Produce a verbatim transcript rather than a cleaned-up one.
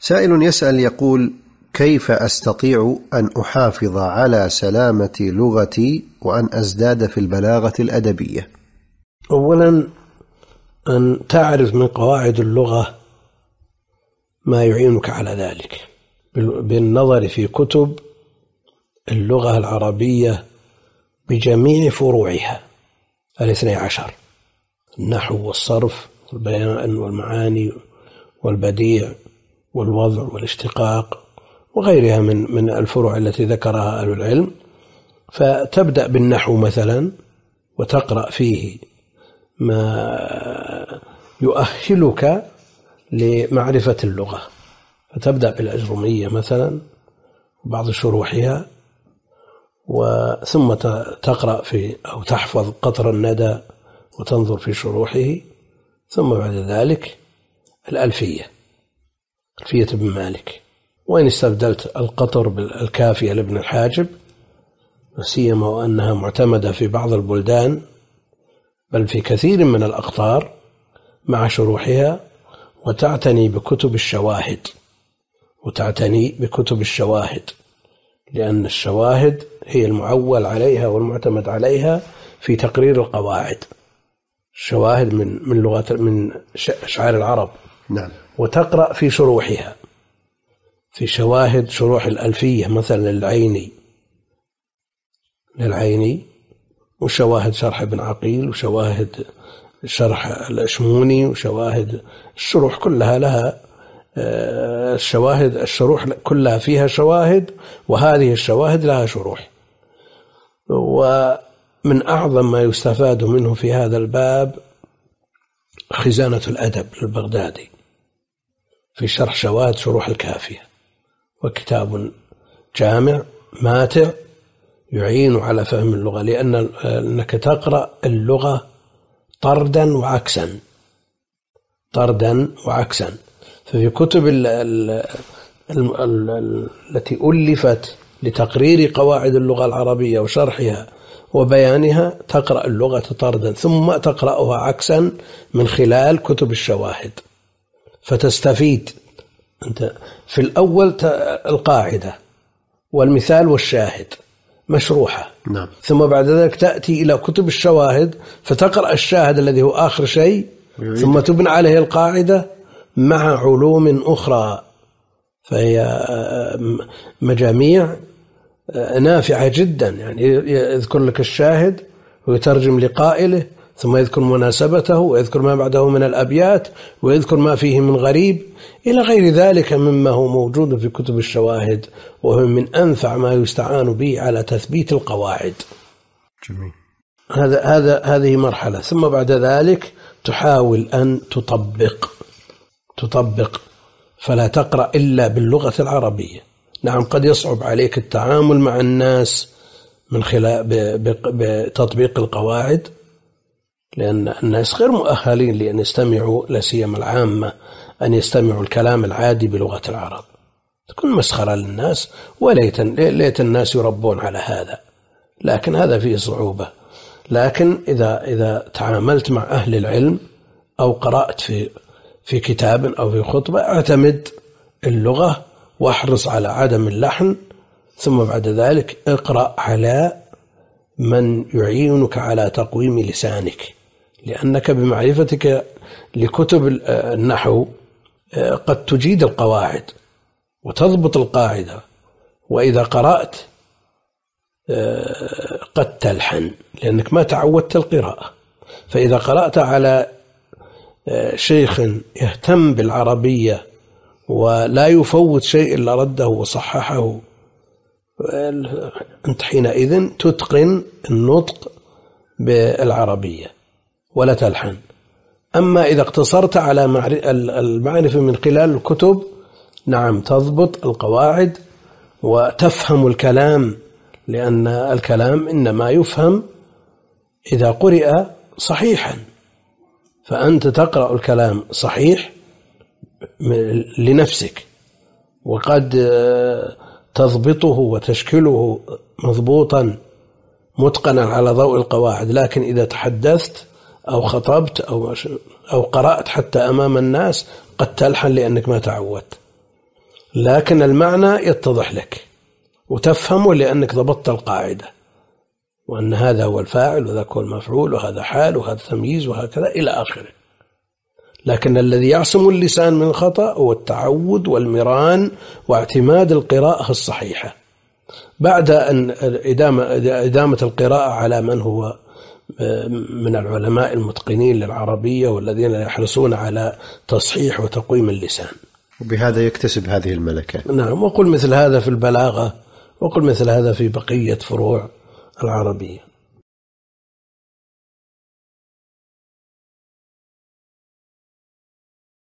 سائل يسأل يقول: كيف أستطيع أن أحافظ على سلامة لغتي وأن أزداد في البلاغة الأدبية؟ أولا أن تعرف من قواعد اللغة ما يعينك على ذلك بالنظر في كتب اللغة العربية بجميع فروعها الاثني عشر: النحو والصرف والبيان والمعاني والبديع والوضع والاشتقاق وغيرها من من الفروع التي ذكرها أهل العلم. فتبدأ بالنحو مثلا وتقرأ فيه ما يؤهلك لمعرفة اللغة، فتبدأ بالأجرمية مثلا وبعض شروحها، وثم تقرأ في أو تحفظ قطر الندى وتنظر في شروحه، ثم بعد ذلك الألفية، ألفية ابن مالك، وإن استبدلت القطر بالكافية لابن الحاجب، وسيما وأنها معتمدة في بعض البلدان بل في كثير من الأقطار مع شروحها، وتعتني بكتب الشواهد وتعتني بكتب الشواهد لأن الشواهد هي المعول عليها والمعتمد عليها في تقرير القواعد. الشواهد من من لغة من أشعار العرب. نعم. وتقرأ في شروحها، في شواهد شروح الألفية مثلا للعيني للعيني وشواهد شرح ابن عقيل وشواهد شرح الأشموني وشواهد الشروح كلها لها الشواهد، الشروح كلها فيها شواهد، وهذه الشواهد لها شروح. ومن أعظم ما يستفاد منه في هذا الباب خزانة الأدب للبغدادي في شرح شواهد شروح الكافية، وكتاب جامع ماتع يعين على فهم اللغة، لأن أنك تقرأ اللغة طردا وعكسا طردا وعكسا. ففي كتب ال ال ال ال التي ألفت لتقرير قواعد اللغة العربية وشرحها وبيانها تقرأ اللغة طردا، ثم تقرأها عكسا من خلال كتب الشواهد، فتستفيد أنت في الأول القاعدة والمثال والشاهد مشروحة. نعم. ثم بعد ذلك تأتي إلى كتب الشواهد فتقرأ الشاهد الذي هو آخر شيء، ثم تبنى عليه القاعدة مع علوم أخرى، فهي مجاميع نافعة جدا. يعني يذكر لك الشاهد ويترجم لقائله، ثم يذكر مناسبته ويذكر ما بعده من الأبيات ويذكر ما فيه من غريب إلى غير ذلك مما هو موجود في كتب الشواهد، وهو من أنفع ما يستعان به على تثبيت القواعد. جميل. هذا هذا هذه مرحلة. ثم بعد ذلك تحاول أن تطبق تطبق فلا تقرأ إلا باللغة العربية. نعم، قد يصعب عليك التعامل مع الناس من خلال بتطبيق القواعد، لأن الناس غير مؤهلين لأن يستمعوا، لا سيما العامة، أن يستمعوا الكلام العادي بلغة العرب، تكون مسخرة للناس، وليت ليت الناس يربون على هذا، لكن هذا فيه صعوبة. لكن إذا إذا تعاملت مع أهل العلم أو قرأت في في كتاب أو في خطبة، اعتمد اللغة واحرص على عدم اللحن، ثم بعد ذلك اقرأ على من يعينك على تقويم لسانك، لأنك بمعرفتك لكتب النحو قد تجيد القواعد وتضبط القاعدة، وإذا قرأت قد تلحن لأنك ما تعودت القراءة. فإذا قرأت على شيخ يهتم بالعربية ولا يفوت شيء إلا رده وصححه، أنت حينئذ تتقن النطق بالعربية ولا تلحن. أما إذا اقتصرت على المعرفة من خلال الكتب، نعم تضبط القواعد وتفهم الكلام، لأن الكلام إنما يفهم إذا قرئ صحيحا، فأنت تقرأ الكلام صحيح لنفسك، وقد تضبطه وتشكله مضبوطا متقنا على ضوء القواعد. لكن إذا تحدثت أو خطبت أو أو قرأت حتى أمام الناس قد تلحن لأنك ما تعودت. لكن المعنى يتضح لك وتفهمه لأنك ضبطت القاعدة، وأن هذا هو الفاعل وذاك هو المفعول وهذا حال وهذا تمييز وهكذا إلى آخره. لكن الذي يعصم اللسان من الخطأ هو التعود والمران واعتماد القراءة الصحيحة بعد أن إدامة القراءة على من هو من العلماء المتقنين للعربية والذين يحرصون على تصحيح وتقويم اللسان، وبهذا يكتسب هذه الملكة. نعم. وقل مثل هذا في البلاغة، وقل مثل هذا في بقية فروع العربية.